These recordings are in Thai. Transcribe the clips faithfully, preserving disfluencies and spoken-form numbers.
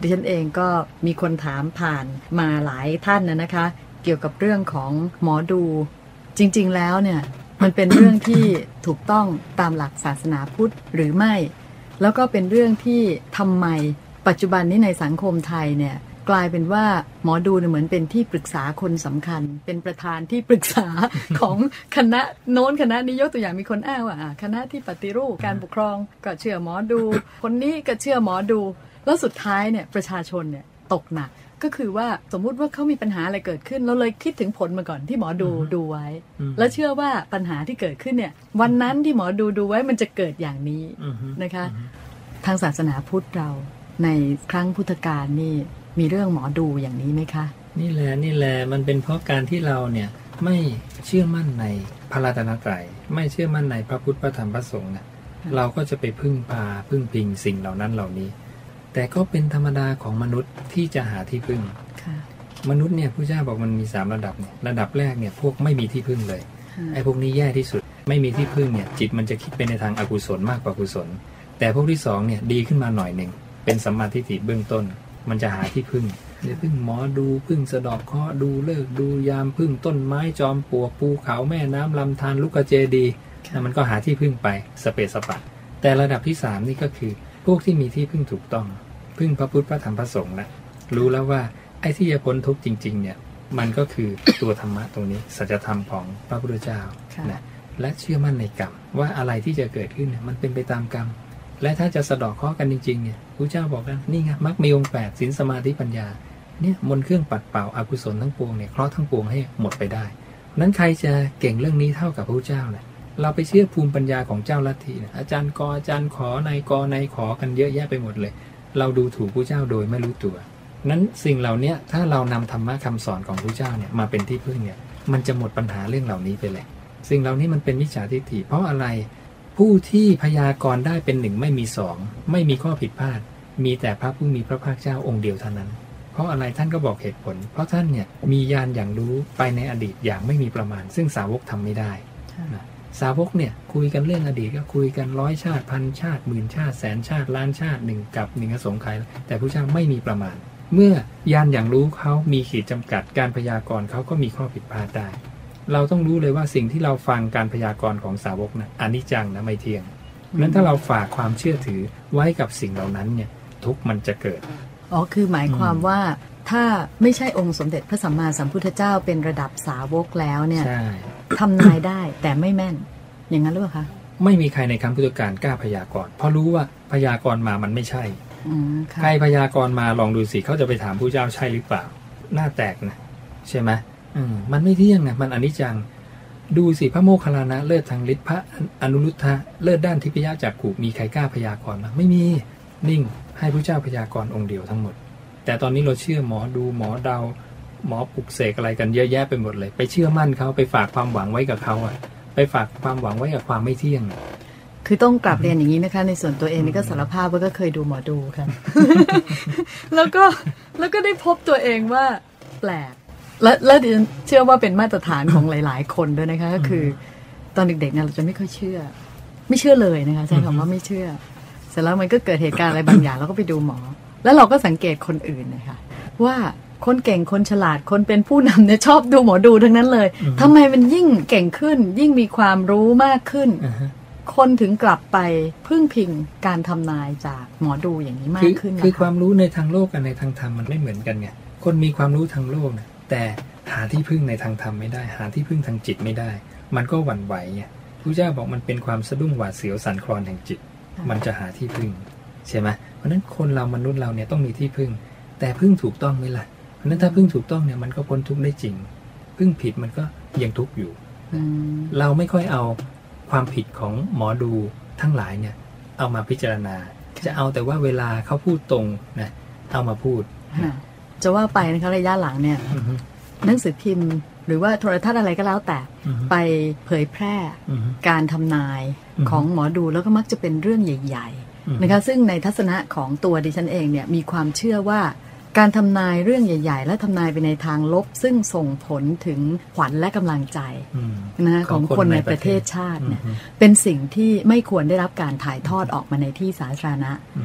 ดิฉันเองก็มีคนถามผ่านมาหลายท่านนะนะคะเกี่ยวกับเรื่องของหมอดูจริงๆแล้วเนี่ยมันเป็นเรื่องที่ถูกต้องตามหลักศาสนาพุทธหรือไม่แล้วก็เป็นเรื่องที่ทำไมปัจจุบันนี้ในสังคมไทยเนี่ยกลายเป็นว่าหมอดูเนี่ยเหมือนเป็นที่ปรึกษาคนสำคัญเป็นประธานที่ปรึกษา ของคณะโน้นคณะนี้ยกตัวอย่างมีคนอ้างว่าคณะที่ปฏิรูปการปกครองก็เชื่อหมอดูคนนี้ก็เชื่อหมอดูแล้วสุดท้ายเนี่ยประชาชนเนี่ยตกหนักก็คือว่าสมมุติว่าเขามีปัญหาอะไรเกิดขึ้นเราเลยคิดถึงผลมาก่อนที่หมอดูดูไว้แล้วเชื่อว่าปัญหาที่เกิดขึ้นเนี่ยวันนั้นที่หมอดูดูไว้มันจะเกิดอย่างนี้นะคะทางศาสนาพุทธเราในครั้งพุทธกาลนี่มีเรื่องหมอดูอย่างนี้ไหมคะนี่แหละนี่แหละมันเป็นเพราะการที่เราเนี่ยไม่เชื่อมั่นในพระรัตนตรัยไม่เชื่อมั่นในพระพุทธพระธรรมพระสงฆ์เนี่ยเราก็จะไปพึ่งพาพึ่งพิงสิ่งเหล่านั้นเหล่านี้แต่ก็เป็นธรรมดาของมนุษย์ที่จะหาที่พึ่งมนุษย์เนี่ยพระเจ้าบอกมันมีสามระดับเนี่ยระดับแรกเนี่ยพวกไม่มีที่พึ่งเลยไอ้พวกนี้แย่ที่สุดไม่มีที่พึ่งเนี่ยจิตมันจะคิดไปในทางอกุศลมากกว่ากุศลแต่พวกที่สองเนี่ยดีขึ้นมาหน่อยหนึ่งเป็นสัมมาทิฏฐิเบื้องต้นมันจะหาที่พึ่งเดี๋ยวพึ่งหมอดูพึ่งสะดอกเคราะห์ดูฤกษ์ดูยามพึ่งต้นไม้จอมปลวกภูเขาแม่น้ำลำธารลูกเจดีย์มันก็หาที่พึ่งไปสเปสปะแต่ระดับที่สามนี่ก็คือพวกที่มีที่พึ่งถูกต้องพึ่งพระพุทธพระธรรมพระสงฆ์นะรู้แล้วว่าไอ้ที่จะพ้นทุกข์จริงๆเนี่ยมันก็คือตัวธรรมะตรงนี้สัจธรรมของพระพุทธเจ้านะและเชื่อมั่นในกรรมว่าอะไรที่จะเกิดขึ้นเนี่ยมันเป็นไปตามกรรมและถ้าจะสะดอกเคราะห์กันจริงๆเนี่ยพระเจ้าบอกแล้วนี่ไงมรรคมีองค์แปดศีลสมาธิปัญญาเนี่ยมนต์เครื่องปัดเป่าอกุศลทั้งปวงเนี่ยเคราะห์ทั้งปวงให้หมดไปได้นั้นใครจะเก่งเรื่องนี้เท่ากับพระเจ้าเนี่ยเราไปเชื่อภูมิปัญญาของเจ้าลัทธิเนี่ยอาจารย์กออาจารย์ขอนายกอนายขอกันเยอะแยะไปหมดเลยเราดูถูกพระเจ้าโดยไม่รู้ตัวนั้นสิ่งเหล่านี้ถ้าเรานำธรรมะคำสอนของพระเจ้าเนี่ยมาเป็นที่พึ่งเนี่ยมันจะหมดปัญหาเรื่องเหล่านี้ไปเลยสิ่งเหล่านี้มันเป็นมิจฉาทิฏฐิเพราะอะไรผู้ที่พยากรณ์ได้เป็นหนึ่งไม่มีสองไม่มีข้อผิดพลาดมีแต่พระผู้มีพระภาคเจ้าองค์เดียวเท่านั้นเพราะอะไรท่านก็บอกเหตุผลเพราะท่านเนี่ยมีญาณอย่างรู้ไปในอดีตอย่างไม่มีประมาณซึ่งสาวกทำไม่ได้สาวกเนี่ยคุยกันเรื่องอดีตก็คุยกันร้อยชาติพันชาติหมื่นชาติแสนชาติล้านชาติหนึ่งกับหนึ่งอสงไขยแต่พระเจ้าไม่มีประมาณเมื่อญาณอย่างรู้เขามีขีดจำกัดการพยากรณ์เขาก็มีข้อผิดพลาดได้เราต้องรู้เลยว่าสิ่งที่เราฟังการพยากรณ์ของสาวกนะอนิจจังนะไม่เที่ยงนั้นถ้าเราฝากความเชื่อถือไว้กับสิ่งเหล่านั้นเนี่ยทุกมันจะเกิดอ๋อคือหมายความว่าถ้าไม่ใช่องค์สมเด็จพระสัมมาสัมพุทธเจ้าเป็นระดับสาวกแล้วเนี่ยทำนายได้แต่ไม่แม่นอย่างนั้นหรือเปล่าคะไม่มีใครในครั้งพุทธกาลกล้าพยากรณ์เพราะรู้ว่าพยากรณ์มามันไม่ใช่ใครพยากรณ์มาลองดูสิเขาจะไปถามผู้เจ้าใช่หรือเปล่าหน้าแตกนะใช่ไหมมันไม่เที่ยงนะมันอนิจจังดูสิพระโมคคัลลานะเลิศทางฤทธิ์พระอนุรุทธะเลิศด้านทิพยจักขุมีใครกล้าพยากรณ์มั้ยไม่มีนิ่งให้พระเจ้าพยากรณ์องค์เดียวทั้งหมดแต่ตอนนี้เราเชื่อหมอดูหมอเดาหมอปลุกเสกอะไรกันเยอะแยะไปหมดเลยไปเชื่อมั่นเขาไปฝากความหวังไว้กับเขาอะไปฝากความหวังไว้กับความไม่เที่ยงคือต้องกลับเรียนอย่างนี้นะคะในส่วนตัวเองนี่ก็สารภาพว่าก็เคยดูหมอดูค่ะ แล้วก็แล้วก็ได้พบตัวเองว่าแปลกและและดิฉันเชื่อว่าเป็นมาตรฐานของหลายๆคนด้วยนะคะก็คือตอนเด็กๆเนี่ยเราจะไม่ค่อยเชื่อไม่เชื่อเลยนะคะใช้คำว่าไม่เชื่อเสร็จแล้วมันก็เกิดเหตุการณ์อะไรบางอย่างเราก็ไปดูหมอแล้วเราก็สังเกตคนอื่นนะคะว่าคนเก่งคนฉลาดคนเป็นผู้นำเนี่ยชอบดูหมอดูทั้งนั้นเลยทำไมมันยิ่งเก่งขึ้นยิ่งมีความรู้มากขึ้นคนถึงกลับไปพึ่งพิงการทำนายจากหมอดูอย่างนี้มากขึ้นนะคะคือความรู้ในทางโลกกับในทางธรรมมันไม่เหมือนกันไงคนมีความรู้ทางโลกนะแต่หาที่พึ่งในทางธรรมไม่ได้หาที่พึ่งทางจิตไม่ได้มันก็หวั่นไหวไงพระเจ้าบอกมันเป็นความสะดุ้งหวาดเสียวสั่นคลอนแห่งจิตมันจะหาที่พึ่งใช่ไหมเพราะนั้นคนเรามนุษย์เราเนี่ยต้องมีที่พึ่งแต่พึ่งถูกต้องไหมล่ะเพราะนั้นถ้าพึ่งถูกต้องเนี่ยมันก็พ้นทุกข์ได้จริงพึ่งผิดมันก็ยังทุกข์อยู่เราไม่ค่อยเอาความผิดของหมอดูทั้งหลายเนี่ยเอามาพิจารณาจะเอาแต่ว่าเวลาเขาพูดตรงนะเอามาพูดจะว่าไปนะคะระยะหลังเนี่ยหนังสือพิมพ์หรือว่าโทรทัศน์อะไรก็แล้วแต่ไปเผยแพร่การทำนายของหมอดูแล้วก็มักจะเป็นเรื่องใหญ่ๆนะคะซึ่งในทัศนะของตัวดิฉันเองเนี่ยมีความเชื่อว่าการทำนายเรื่องใหญ่ๆและทำนายไปในทางลบซึ่งส่งผลถึงขวัญและกำลังใจนะของคนในประเทศชาติเนี่ยเป็นสิ่งที่ไม่ควรได้รับการถ่ายทอดออกมาในที่สาธารณะ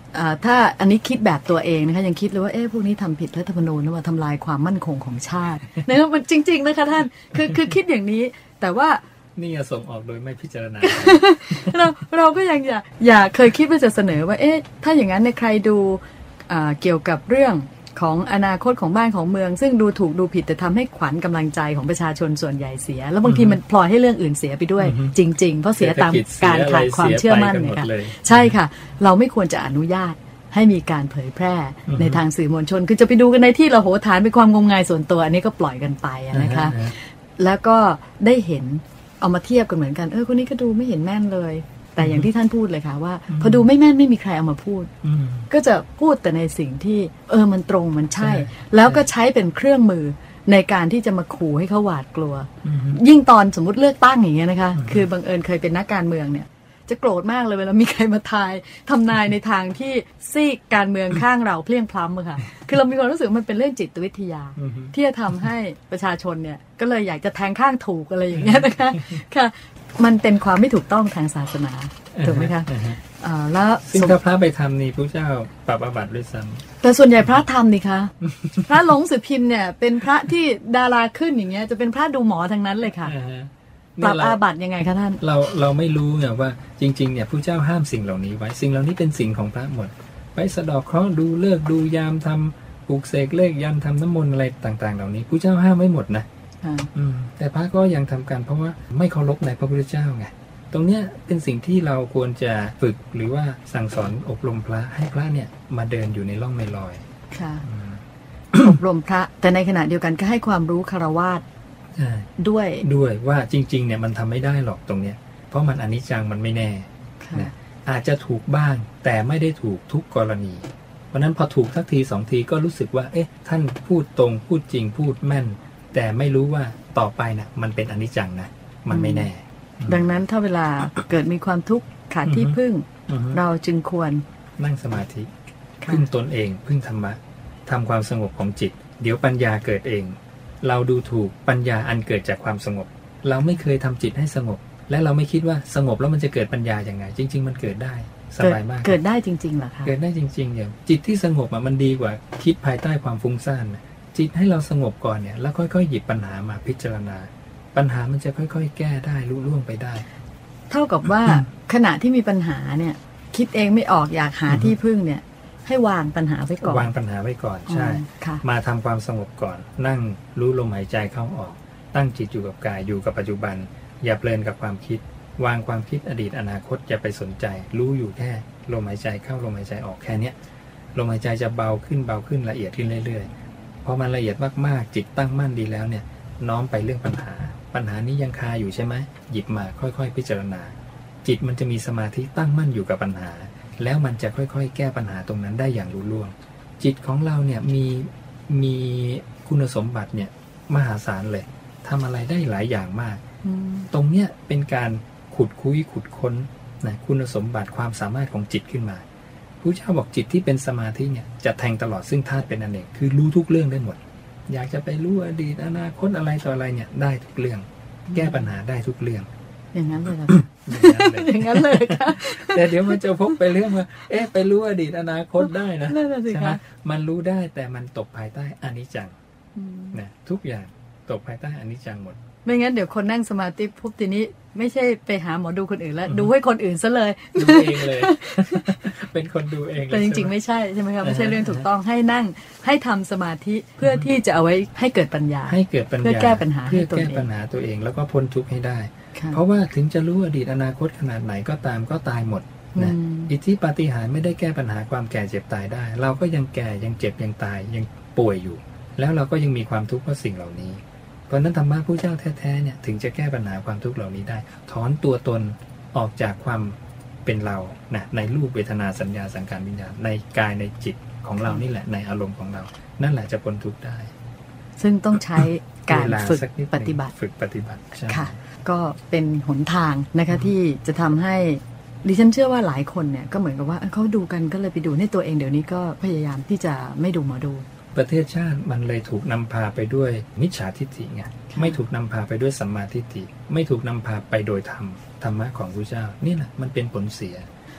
ถ้าอันนี้คิดแบบตัวเองนะคะยังคิดเลยว่าเอ๊ะพวกนี้ทำผิดรัฐธรรมนูญนะว่าทำลายความมั่นคงของชาตินะครับมันจริงๆนะคะท่านคือคือคิดอย่างนี้แต่ว่านี่ส่งออกโดยไม่พิจารณาเราเราก็ยังอย่าอย่าเคยคิดว่าจะเสนอว่าเอ๊ะถ้าอย่างนั้นในใครดูเกี่ยวกับเรื่องของอนาคตของบ้านของเมืองซึ่งดูถูกดูผิดแต่ทำให้ขวัญกำลังใจของประชาชนส่วนใหญ่เสียแล้วบางทีมันพลอยให้เรื่องอื่นเสียไปด้วยจริงๆเพราะเสียตามการขาดความเชื่อมั่นเนี่ยค่ะใช่ค่ะเราไม่ควรจะอนุญาตให้มีการเผยแพร่ในทางสื่อมวลชนคือจะไปดูกันในที่เราโหฐานเป็นความงมงายส่วนตัวอันนี้ก็ปล่อยกันไปนะคะแล้วก็ได้เห็นเอามาเทียบกันเหมือนกันเออคนนี้ก็ดูไม่เห็นแม่นเลยแต่อย่างที่ท่านพูดเลยค่ะว่าพอดูไม่แม่นไม่มีใครเอามาพูดก็จะพูดแต่ในสิ่งที่เออมันตรงมันใช่แล้วก็ใช้เป็นเครื่องมือในการที่จะมาขู่ให้เขาหวาดกลัวยิ่งตอนสมมุติเลือกตั้งอย่างเงี้ยนะคะคือบังเอิญเคยเป็นนักการเมืองเนี่ยจะโกรธมากเลยเวลามีใครมาทายทำนายในทางที่ซีกการเมืองข้างเราเพลี่ยงพล้ำอะค่ะคือเรามีความรู้สึกมันเป็นเรื่องจิตวิทยาที่จะทำให้ประชาชนเนี่ยก็เลยอยากจะแทงข้างถูกอะไรอย่างเงี้ยนะคะค่ะมันเป็นความไม่ถูกต้องทางศาสนาถูกไหมคะแล้วซึ่งถ้าพระไปทำนี่พระเจ้าปรับอาบัติด้วยซ้ำแต่ส่วนใหญ่พระทำนี่คะพระหลงสือพิมพ์เนี่ยเป็นพระที่ดาราขึ้นอย่างเงี้ยจะเป็นพระดูหมอทั้งนั้นเลยค่ะปรับอาบัติยังไงคะท่านเราเราไม่รู้ไงว่าจริงๆเนี่ยพระเจ้าห้ามสิ่งเหล่านี้ไว้สิ่งเหล่านี้เป็นสิ่งของพระหมดไปสะดอกเคราะห์ดูเลิกดูยามทำปลูกเสกเลขยันทำน้ำมนต์อะไรต่างๆเหล่านี้พระเจ้าห้ามไว้หมดนะแต่พระก็ยังทำกันเพราะว่าไม่เคารพในพระพุทธเจ้าไงตรงเนี้ยเป็นสิ่งที่เราควรจะฝึกหรือว่าสั่งสอนอบรมพระให้พระเนี่ยมาเดินอยู่ในร่องในรอยค่ะ อบรมพระแต่ในขณะเดียวกันก็ให้ความรู้คฤหัสถ์ด้วยด้วยว่าจริงๆเนี่ยมันทำไม่ได้หรอกตรงเนี้ยเพราะมันอนิจจังมันไม่แน่นะอาจจะถูกบ้างแต่ไม่ได้ถูกทุกกรณีเพราะนั้นพอถูกสักทีสองทีก็รู้สึกว่าเอ๊ะท่านพูดตรงพูดจริงพูดแม่นแต่ไม่รู้ว่าต่อไปนะมันเป็นอนิจจังนะมันไม่แน่ดังนั้นถ้าเวลาเกิดมีความทุกข์ขาดที่พึ่งเราจึงควรนั่งสมาธิพึ่งตนเองพึ่งธรรมะทำความสงบของจิตเดี๋ยวปัญญาเกิดเองเราดูถูกปัญญาอันเกิดจากความสงบเราไม่เคยทำจิตให้สงบและเราไม่คิดว่าสงบแล้วมันจะเกิดปัญญาอย่างไงจริงๆมันเกิดได้สบายมากเกิดได้จริงๆเหรอคะเกิดได้จริงๆอย่างจิตที่สงบมันดีกว่าคิดภายใต้ความฟุ้งซ่านจิตให้เราสงบก่อนเนี่ยแล้วค่อยๆหยิบปัญหามาพิจารณาปัญหามันจะค่อยๆแก้ได้ลุล่วงไปได้เท่ากับว่าขณะที่มีปัญหาเนี่ยคิดเองไม่ออกอยากหาที่พึ่งเนี่ยให้วางปัญหาไว้ก่อนวางปัญหาไว้ก่อนใช่มาทำความสงบก่อนนั่งรู้ลมหายใจเข้าออกตั้งจิตอยู่กับกายอยู่กับปัจจุบันอย่าเพลินกับความคิดวางความคิดอดีตอนาคตอย่าไปสนใจรู้อยู่แค่ลมหายใจเข้าลมหายใจออกแค่เนี้ยลมหายใจจะเบาขึ้นเบาขึ้นละเอียดขึ้นเรื่อยๆพอมันละเอียดมากๆจิตตั้งมั่นดีแล้วเนี่ยน้อมไปเรื่องปัญหาปัญหานี้ยังคาอยู่ใช่ไหมหยิบมาค่อยๆพิจารณาจิตมันจะมีสมาธิตั้งมั่นอยู่กับปัญหาแล้วมันจะค่อยๆแก้ปัญหาตรงนั้นได้อย่างรู้ล่วงจิตของเราเนี่ยมีมีคุณสมบัติเนี่ยมหาศาลเลยทำอะไรได้หลายอย่างมากตรงเนี้ยเป็นการขุดคุยขุดค้นนะคุณสมบัติความสามารถของจิตขึ้นมาพระเจ้าบอกจิตที่เป็นสมาธิเนี่ยจะแทงตลอดซึ่งธาตุเป็นอันเอกคือรู้ทุกเรื่องได้หมดอยากจะไปรู้อดีตอนาคตอะไรต่ออะไรเนี่ยได้ทุกเรื่องแก้ปัญหาได้ทุกเรื่องอย่างนั้นเลยครับอย่างนั้นเลยค่ะแต่เดี๋ยวมันจะพบไปเรื่องว่าเอ๊ะไปรู้อดีตอนาคตได้นะใช่ไหมมันรู้ได้แต่มันตกภายใต้อนิจจังนะทุกอย่างตกภายใต้อนิจจังหมดไม่งั้นเดี๋ยวคนนั่งสมาธิปุ๊บทีนี้ไม่ใช่ไปหาหมอดูคนอื่นแล้วดูให้คนอื่นซะเลยดูเองเลยเป็นคนดูเองแต่จริงๆไม่ใช่ใช่ไหมครับไม่ใช่เรื่องถูกต้องให้นั่งให้ทำสมาธิเพื่อที่จะเอาไว้ให้เกิดปัญญาให้เกิดปัญญาเพื่อแก้ปัญหาเพื่อแก้ปัญหาตัวเองแล้วก็พ้นทุกข์ให้ได้เพราะว่าถึงจะรู้อดีตอนาคตขนาดไหนก็ตามก็ตายหมดนะอิทธิปาฏิหาริย์ไม่ได้แก้ปัญหาความแก่เจ็บตายได้เราก็ยังแก่ยังเจ็บยังตายยังป่วยอยู่แล้วเราก็ยังมีความทุกข์เพราะสิ่งเหล่านี้เพราะนั้นธรรมะพระเจ้าแท้ๆเนี่ยถึงจะแก้ปัญหาความทุกข์เหล่านี้ได้ถอนตัวตนออกจากความเป็นเรานะในรูปเวทนาสัญญาสังขารวิญญาณในกายในจิตของเรานี่แหละในอารมณ์ของเรานั่นแหละจะพ้นทุกข์ได้ซึ่งต้องใช้การฝึกปฏิบัติฝึกปฏิบัติค่ะก็เป็นหนทางนะคะที่จะทำให้ดิฉันเชื่อว่าหลายคนเนี่ยก็เหมือนกับว่าเขาดูกันก็เลยไปดูในตัวเองเดี๋ยวนี้ก็พยายามที่จะไม่ดูหมอดูประเทศชาติมันเลยถูกนำพาไปด้วยมิจฉาทิฏฐิไงไม่ถูกนำพาไปด้วยสัมมาทิฏฐิไม่ถูกนำพาไปโดยธรรมธรรมะของพระเจ้านี่แหละมันเป็นผลเสีย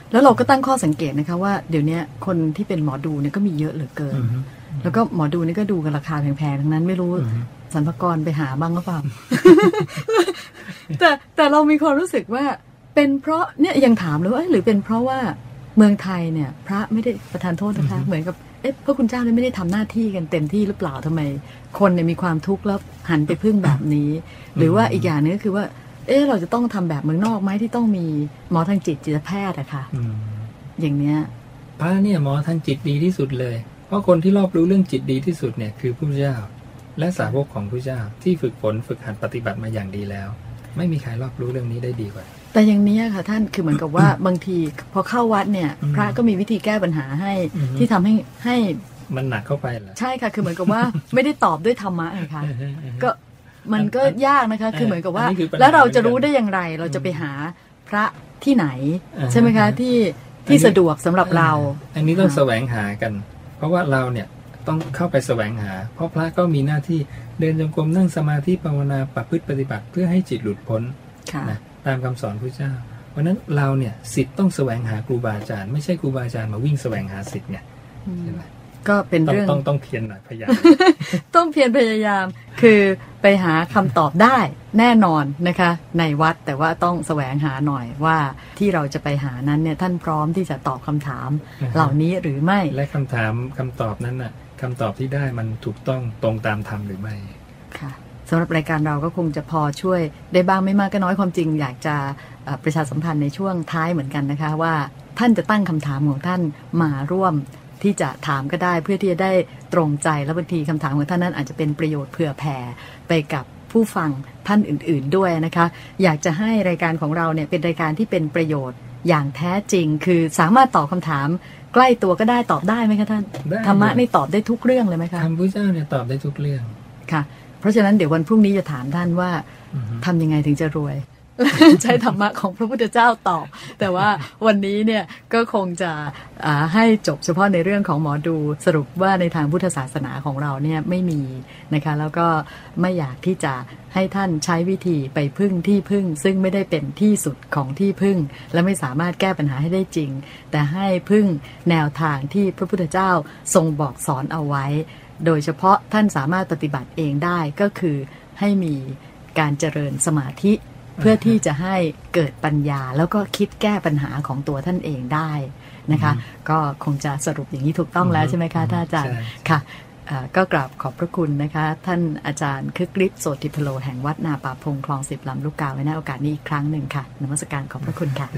แล้วเราก็ตั้งข้อสังเกตนะคะว่าเดี๋ยวนี้คนที่เป็นหมอดูเนี่ยก็มีเยอะเหลือเกินแล้วก็หมอดูนี่ก็ดูกันราคาแพงๆทั้งนั้นไม่รู้สรรพากรไปหาบ้างหรือเปล่า แต่แต่เรามีความรู้สึกว่าเป็นเพราะเนี่ยยังถามเลยว่าหรือเป็นเพราะว่าเมืองไทยเนี่ยพระไม่ได้ประทานโทษนะคะเหมือนกับเอ๊ะพระคุณเจ้าเนี่ยไม่ได้ทำหน้าที่กันเต็มที่หรือเปล่าทำไมคนเนี่ยมีความทุกข์แล้วหันไปพึ่งแบบนี้ หรือว่าอีกอย่างนึงก็คือว่าเอ๊ะเราจะต้องทำแบบเมืองนอกไหมที่ต้องมีหมอทางจิตจิตแพทย์อะค่ะอย่างเนี้ยพระเนี่ยหมอทางจิตดีที่สุดเลยเพราะคนที่รอบรู้เรื่องจิตดีที่สุดเนี่ยคือพระพุทธเจ้าและสาวกของพระพุทธเจ้าที่ฝึกฝนฝึกหัดปฏิบัติมาอย่างดีแล้วไม่มีใครรอบรู้เรื่องนี้ได้ดีกว่าแต่อย่างนี้ค่ะท่านคือเหมือนกับว่าบางทีพอเข้าวัดเนี่ยพระก็มีวิธีแก้ปัญหาให้ที่ทำให้ให้มันหนักเข้าไปเหรอใช่ค่ะคือเหมือนกับว่าไม่ได้ตอบด้วยธรรมะไงคะก็มันก็ยากนะคะคือเหมือนกับว่าแล้วเราจะรู้ได้อย่างไรเราจะไปหาพระที่ไหนใช่ไหมคะที่ที่สะดวกสำหรับเราอันนี้ต้องแสวงหากันเพราะว่าเราเนี่ยต้องเข้าไปแสวงหาเพราะพระก็มีหน้าที่เดินจงกรมนั่งสมาธิภาวนาประพฤติปฏิบัติเพื่อให้จิตหลุดพ้นนะตามคำสอนพระเจ้าเพราะนั้นเราเนี่ยศิษย์ต้องแสวงหาครูบาอาจารย์ไม่ใช่ครูบาอาจารย์มาวิ่งแสวงหาศิษย์เนี่ยใช่ไหมก็เป็นเรื่องต้องต้องเพียรหน่อยพยายามต้องเพียรพยายามคือไปหาคำตอบได้แน่นอนนะคะในวัดแต่ว่าต้องแสวงหาหน่อยว่าที่เราจะไปหานั้นเนี่ยท่านพร้อมที่จะตอบคำถามเหล่านี้หรือไม่และคำถามคำตอบนั้นน่ะคำตอบที่ได้มันถูกต้องตรงตามธรรมหรือไม่ค่ะสำหรับรายการเราก็คงจะพอช่วยได้บ้างไม่มากก็น้อยความจริงอยากจะประชาสัมพันธ์ในช่วงท้ายเหมือนกันนะคะว่าท่านจะตั้งคำถามของท่านมาร่วมที่จะถามก็ได้เพื่อที่จะได้ตรงใจและบางทีคำถามของท่านนั้นอาจจะเป็นประโยชน์เผื่อแผ่ไปกับผู้ฟังท่านอื่นๆด้วยนะคะอยากจะให้รายการของเราเนี่ยเป็นรายการที่เป็นประโยชน์อย่างแท้จริงคือสามารถตอบคำถามใกล้ตัวก็ได้ตอบได้ไหมคะท่านธรรมะนี่ตอบได้ทุกเรื่องเลยไหมคะธรรมพุทธเจ้าเนี่ยตอบได้ทุกเรื่องค่ะเพราะฉะนั้นเดี๋ยววันพรุ่งนี้จะถามท่านว่าทำยังไงถึงจะรวยใช้ธรรมะของพระพุทธเจ้าตอบแต่ว่าวันนี้เนี่ยก็คงจะให้จบเฉพาะในเรื่องของหมอดูสรุปว่าในทางพุทธศาสนาของเราเนี่ยไม่มีนะคะแล้วก็ไม่อยากที่จะให้ท่านใช้วิธีไปพึ่งที่พึ่งซึ่งไม่ได้เป็นที่สุดของที่พึ่งและไม่สามารถแก้ปัญหาให้ได้จริงแต่ให้พึ่งแนวทางที่พระพุทธเจ้าทรงบอกสอนเอาไว้โดยเฉพาะท่านสามารถปฏิบัติเองได้ก็คือให้มีการเจริญสมาธิเพื่อที่จะให้เกิดปัญญาแล้วก็คิดแก้ปัญหาของตัวท่านเองได้นะคะก็คงจะสรุปอย่างนี้ถูกต้องแล้วใช่ไหมคะท่านอาจารย์ค่ะก็กราบขอบพระคุณนะคะท่านอาจารย์คึกฤทธิ์โสติพโลแห่งวัดนาป่าพงคลองสิบลำลูกกาไว้ในโอกาสนี้อีกครั้งหนึ่งค่ะนมัสการขอบพระคุณค่ะ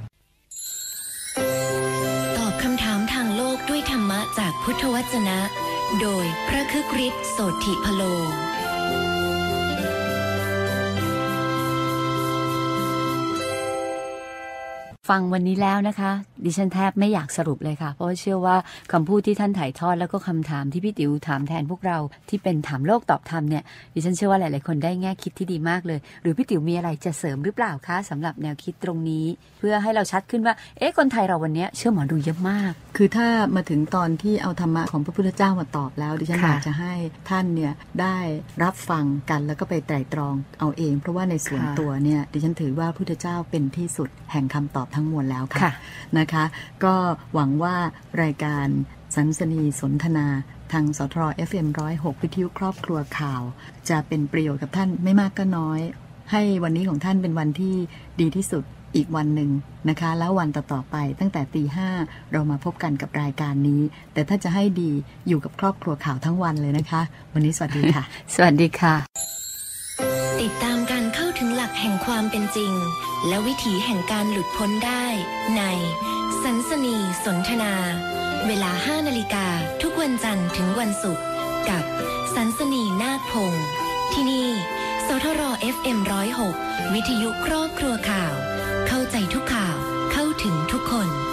ตอบคำถามทางโลกด้วยธรรมะจากพุทธวจนะโดยพระคึกฤทธิ์โสติพโลฟังวันนี้แล้วนะคะดิฉันแทบไม่อยากสรุปเลยค่ะเพราะเชื่อว่าคำพูดที่ท่านถ่ายทอดแล้วก็คำถามที่พี่ติ๋วถามแทนพวกเราที่เป็นถามโลกตอบธรรมเนี่ยดิฉันเชื่อว่าหลายๆคนได้แง่คิดที่ดีมากเลยหรือพี่ติ๋วมีอะไรจะเสริมหรือเปล่าคะสำหรับแนวคิดตรงนี้เพื่อให้เราชัดขึ้นว่าเอ๊ะคนไทยเราวันนี้เชื่อหมอดูเยอะมากคือถ้ามาถึงตอนที่เอาธรรมะของพระพุทธเจ้ามาตอบแล้วดิฉันอยากจะให้ท่านเนี่ยได้รับฟังกันแล้วก็ไปไตร่ตรองเอาเองเพราะว่าในส่วนตัวเนี่ยดิฉันถือว่าพระพุทธเจ้าเป็นที่สุดแห่งคำตอบทั้งมวลแล้วค่ะนะคะก็หวังว่ารายการสันสนีสนทนาทางสทร เอฟ เอ็ม หนึ่งศูนย์หก วิทยุครอบครัวข่าวจะเป็นประโยชน์กับท่านไม่มากก็น้อยให้วันนี้ของท่านเป็นวันที่ดีที่สุดอีกวันหนึ่งนะคะแล้ววันต่อๆไปตั้งแต่ตีห้าเรามาพบกันกับรายการนี้แต่ถ้าจะให้ดีอยู่กับครอบครัวข่าวทั้งวันเลยนะคะวันนี้สวัสดีค่ะสวัสดีค่ะติดตามการเข้าถึงหลักแห่งความเป็นจริงและวิถีแห่งการหลุดพ้นได้ในสันสนีสนทนาเวลาห้านาฬิกาทุกวันจันทร์ถึงวันศุกร์กับสันสนีนาคพงศ์ที่นี่สทร เอฟ เอ็ม หนึ่งศูนย์หก วิทยุครอบครัวข่าวเข้าใจทุกข่าวเข้าถึงทุกคน